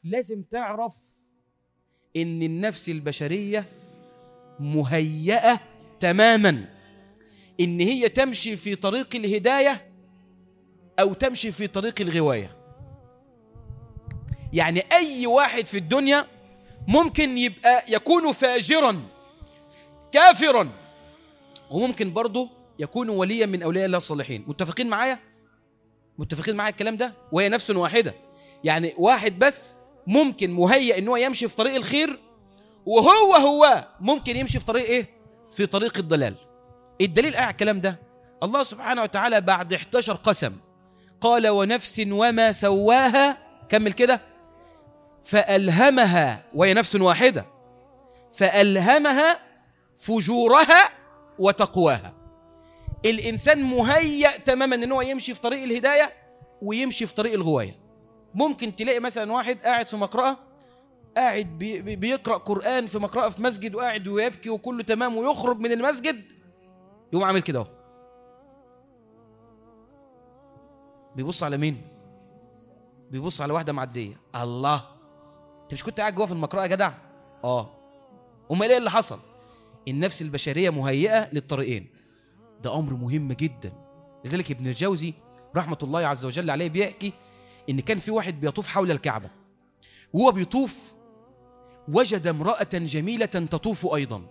لازم تعرف إن النفس البشرية مهيئة تماما إن هي تمشي في طريق الهداية أو تمشي في طريق الغواية. يعني أي واحد في الدنيا ممكن يكون فاجرا كافرا، وممكن برضه يكون وليا من أولياء الله الصالحين. متفقين معايا؟ متفقين معايا الكلام ده؟ وهي نفس واحدة. يعني واحد بس ممكن مهيئ إنه يمشي في طريق الخير، وهو ممكن يمشي في طريق إيه؟ في طريق الضلال. الدليل على الكلام ده الله سبحانه وتعالى بعد 11 قسم قال ونفس وما سواها، كمل كده، فألهمها، وهي نفس واحدة، فألهمها فجورها وتقواها. الإنسان مهيأ تماما إنه يمشي في طريق الهداية ويمشي في طريق الغواية. ممكن تلاقي مثلا واحد قاعد في مقرأة، قاعد بيقرأ قرآن في مقرأة في مسجد، وقاعد ويبكي وكله تمام، ويخرج من المسجد يقوم عامل كده اهو، بيبص على مين؟ بيبص على واحدة معدية. الله، انت مش كنت قاعد جوه في المقرأة يا جدع؟ امال ايه اللي حصل؟ النفس البشرية مهيئة للطريقين. ده أمر مهم جدا. لذلك ابن الجوزي رحمة الله عز وجل عليه بيحكي إن كان في واحد بيطوف حول الكعبة، وهو بيطوف وجد امرأة جميلة تطوف أيضا،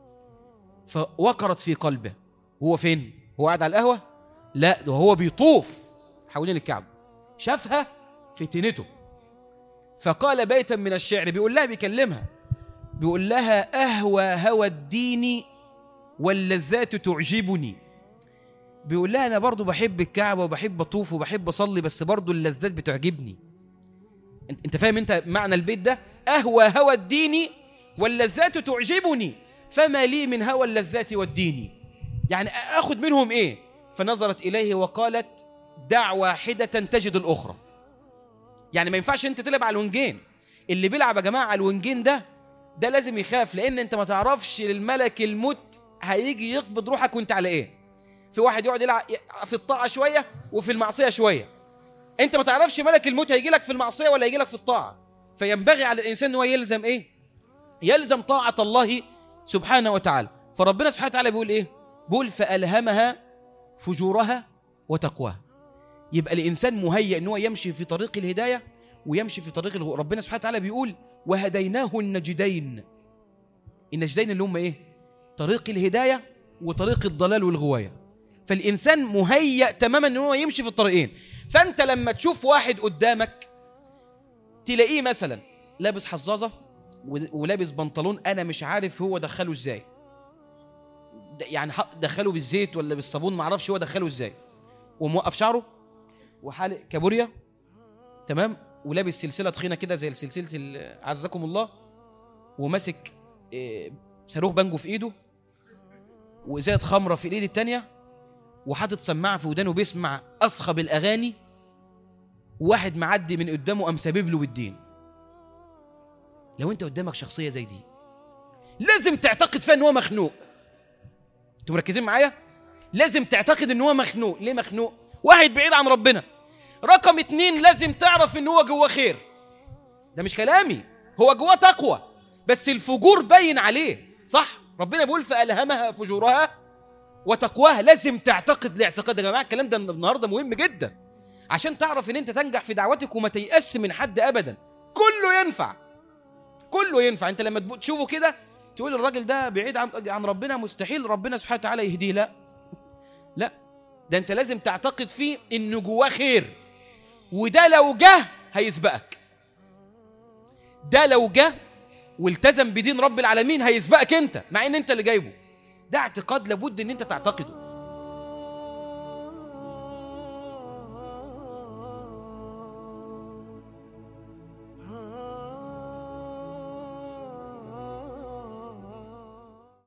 فوقرت في قلبه. هو فين؟ هو قاعد على القهوة؟ لا، ده هو بيطوف حوالين الكعبة، شافها فتنته، فقال بيتا من الشعر، بيقول لها، بيكلمها، بيقول لها أهوى هوى الدين واللذات تعجبني. بيقول لها أنا برضو بحب الكعبة وبحب أطوف وبحب أصلي، بس برضو اللذات بتعجبني. انت فاهم انت معنى البيت ده؟ أهوى هوى الدين واللذات تعجبني فما لي من هوى اللذات والدين. يعني أخذ منهم إيه؟ فنظرت إليه وقالت دع واحدة تجد الأخرى. يعني ما ينفعش انت تلعب على الونجين. اللي بيلعب يا جماعة على الونجين ده لازم يخاف، لأن انت ما تعرفش الملك الموت هيجي يقبض روحك وانت على ايه. في واحد يقعد يلعب في الطاعة شوية وفي المعصية شوية، انت ما تعرفش ملك الموت هيجي لك في المعصية ولا هيجي لك في الطاعة. فينبغي على الإنسان أنه يلزم ايه؟ يلزم طاعة الله سبحانه وتعالى. فربنا سبحانه وتعالى بيقول ايه؟ بيقول فألهمها فجورها وتقواها. يبقى الإنسان مهيئ أنه يمشي في طريق الهداية ويمشي في طريق الغواية. ربنا سبحانه وتعالى بيقول وهديناه النجدين. النجدين اللي هم ايه؟ طريق الهداية وطريق الضلال والغواية. فالإنسان مهيئ تماما أنه يمشي في الطريقين. فأنت لما تشوف واحد قدامك تلاقيه مثلا لابس حظاظة ولابس بنطلون، أنا مش عارف هو دخله إزاي، يعني دخله بالزيت ولا بالصابون، معرفش هو دخله إزاي، وموقف شعره وحالق كابوريا تمام، ولابس سلسلة تخينة كده زي سلسلة عزكم الله، وماسك صاروخ بانجو في إيده، وإزاية خمرة في الإيد التانية، وحاطط سماعة في ودانه بيسمع أصخب الأغاني، وواحد معدي من قدامه قام سابب له بالدين. لو أنت قدامك شخصية زي دي لازم تعتقد فيها إن هو مخنوق. أنتوا مركزين معايا؟ لازم تعتقد إن هو مخنوق. ليه مخنوق؟ واحد بعيد عن ربنا. رقم 2 لازم تعرف إن هو جواه خير. ده مش كلامي، هو جواه تقوى بس الفجور باين عليه، صح؟ ربنا بيقول فألهمها فجورها وتقواها. لازم تعتقد الاعتقاد يا جماعة. الكلام ده النهارده مهم جدا عشان تعرف ان انت تنجح في دعوتك وما تيأس من حد ابدا. كله ينفع، كله ينفع. انت لما تشوفه كده تقول الراجل ده بعيد عن ربنا، مستحيل ربنا سبحانه وتعالى يهديه. لا، ده انت لازم تعتقد فيه انه جواه خير، وده لو جه هيسبقك. ده لو جه والتزم بدين رب العالمين هيسبقك انت، مع ان انت اللي جايبه. ده اعتقاد لابد ان انت تعتقده.